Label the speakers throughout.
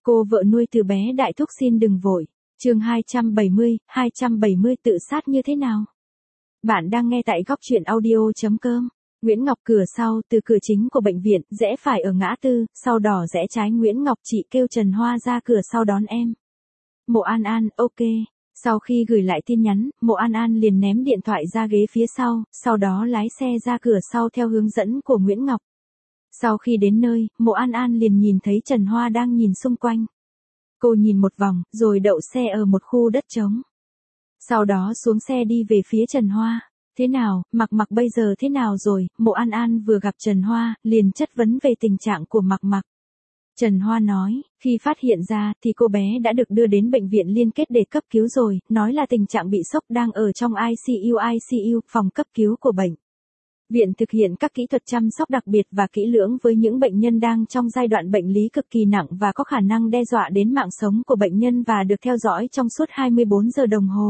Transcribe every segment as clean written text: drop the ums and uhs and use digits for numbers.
Speaker 1: Cô vợ nuôi từ bé đại thúc xin đừng vội. Chương 270 tự sát như thế nào? Bạn đang nghe tại góc truyện audio.com. Nguyễn Ngọc cửa sau, từ cửa chính của bệnh viện, rẽ phải ở ngã tư, sau đỏ rẽ trái Nguyễn Ngọc, chị kêu Trần Hoa ra cửa sau đón em. Mộ An An, ok. Sau khi gửi lại tin nhắn, Mộ An An liền ném điện thoại ra ghế phía sau đó lái xe ra cửa sau theo hướng dẫn của Nguyễn Ngọc. Sau khi đến nơi, Mộ An An liền nhìn thấy Trần Hoa đang nhìn xung quanh. Cô nhìn một vòng, rồi đậu xe ở một khu đất trống. Sau đó xuống xe đi về phía Trần Hoa. Thế nào, Mặc bây giờ thế nào rồi? Mộ An An vừa gặp Trần Hoa, liền chất vấn về tình trạng của Mặc. Trần Hoa nói, khi phát hiện ra thì cô bé đã được đưa đến bệnh viện liên kết để cấp cứu rồi, nói là tình trạng bị sốc đang ở trong ICU, phòng cấp cứu của bệnh viện thực hiện các kỹ thuật chăm sóc đặc biệt và kỹ lưỡng với những bệnh nhân đang trong giai đoạn bệnh lý cực kỳ nặng và có khả năng đe dọa đến mạng sống của bệnh nhân và được theo dõi trong suốt 24 giờ đồng hồ.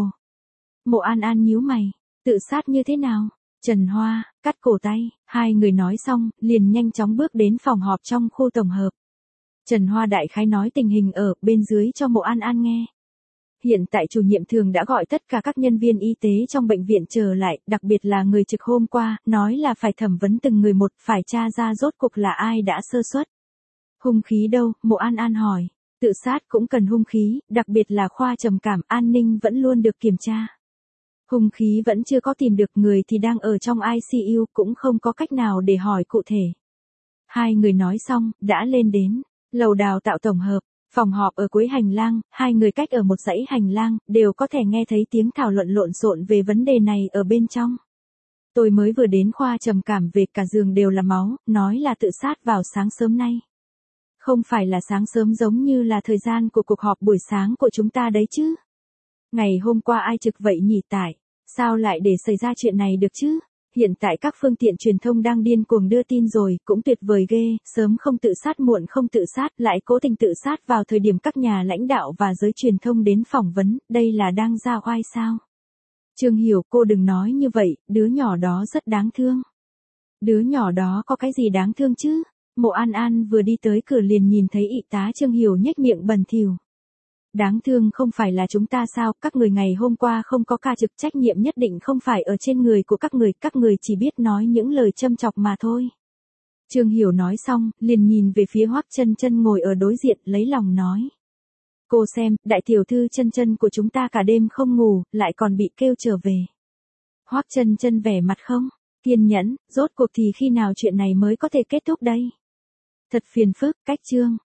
Speaker 1: Mộ An An nhíu mày, tự sát như thế nào? Trần Hoa, cắt cổ tay. Hai người nói xong, liền nhanh chóng bước đến phòng họp trong khu tổng hợp. Trần Hoa đại khái nói tình hình ở bên dưới cho Mộ An An nghe. Hiện tại chủ nhiệm thường đã gọi tất cả các nhân viên y tế trong bệnh viện trở lại, đặc biệt là người trực hôm qua, nói là phải thẩm vấn từng người một, phải tra ra rốt cuộc là ai đã sơ suất. Hung khí đâu? Mộ An An hỏi. Tự sát cũng cần hung khí, đặc biệt là khoa trầm cảm, an ninh vẫn luôn được kiểm tra. Hung khí vẫn chưa có tìm được, người thì đang ở trong ICU, cũng không có cách nào để hỏi cụ thể. Hai người nói xong, đã lên đến lầu đào tạo tổng hợp. Phòng họp ở cuối hành lang, hai người cách ở một dãy hành lang, đều có thể nghe thấy tiếng thảo luận lộn xộn về vấn đề này ở bên trong. Tôi mới vừa đến khoa trầm cảm về, cả giường đều là máu, nói là tự sát vào sáng sớm nay. Không phải là sáng sớm giống như là thời gian của cuộc họp buổi sáng của chúng ta đấy chứ. Ngày hôm qua ai trực vậy nhỉ tại? Sao lại để xảy ra chuyện này được chứ? Hiện tại các phương tiện truyền thông đang điên cuồng đưa tin rồi, cũng tuyệt vời ghê, sớm không tự sát muộn không tự sát, lại cố tình tự sát vào thời điểm các nhà lãnh đạo và giới truyền thông đến phỏng vấn, đây là đang ra oai sao? Trương Hiểu, cô đừng nói như vậy, đứa nhỏ đó rất đáng thương. Đứa nhỏ đó có cái gì đáng thương chứ? Mộ An An vừa đi tới cửa liền nhìn thấy y tá Trương Hiểu nhếch miệng bẩn thỉu. Đáng thương không phải là chúng ta sao, các người ngày hôm qua không có ca trực, trách nhiệm nhất định không phải ở trên người của các người chỉ biết nói những lời châm chọc mà thôi. Trương Hiểu nói xong, liền nhìn về phía Hoắc Chân Chân ngồi ở đối diện, lấy lòng nói. Cô xem, đại tiểu thư Chân Chân của chúng ta cả đêm không ngủ, lại còn bị kêu trở về. Hoắc Chân Chân vẻ mặt không kiên nhẫn, rốt cuộc thì khi nào chuyện này mới có thể kết thúc đây? Thật phiền phức, cách Trương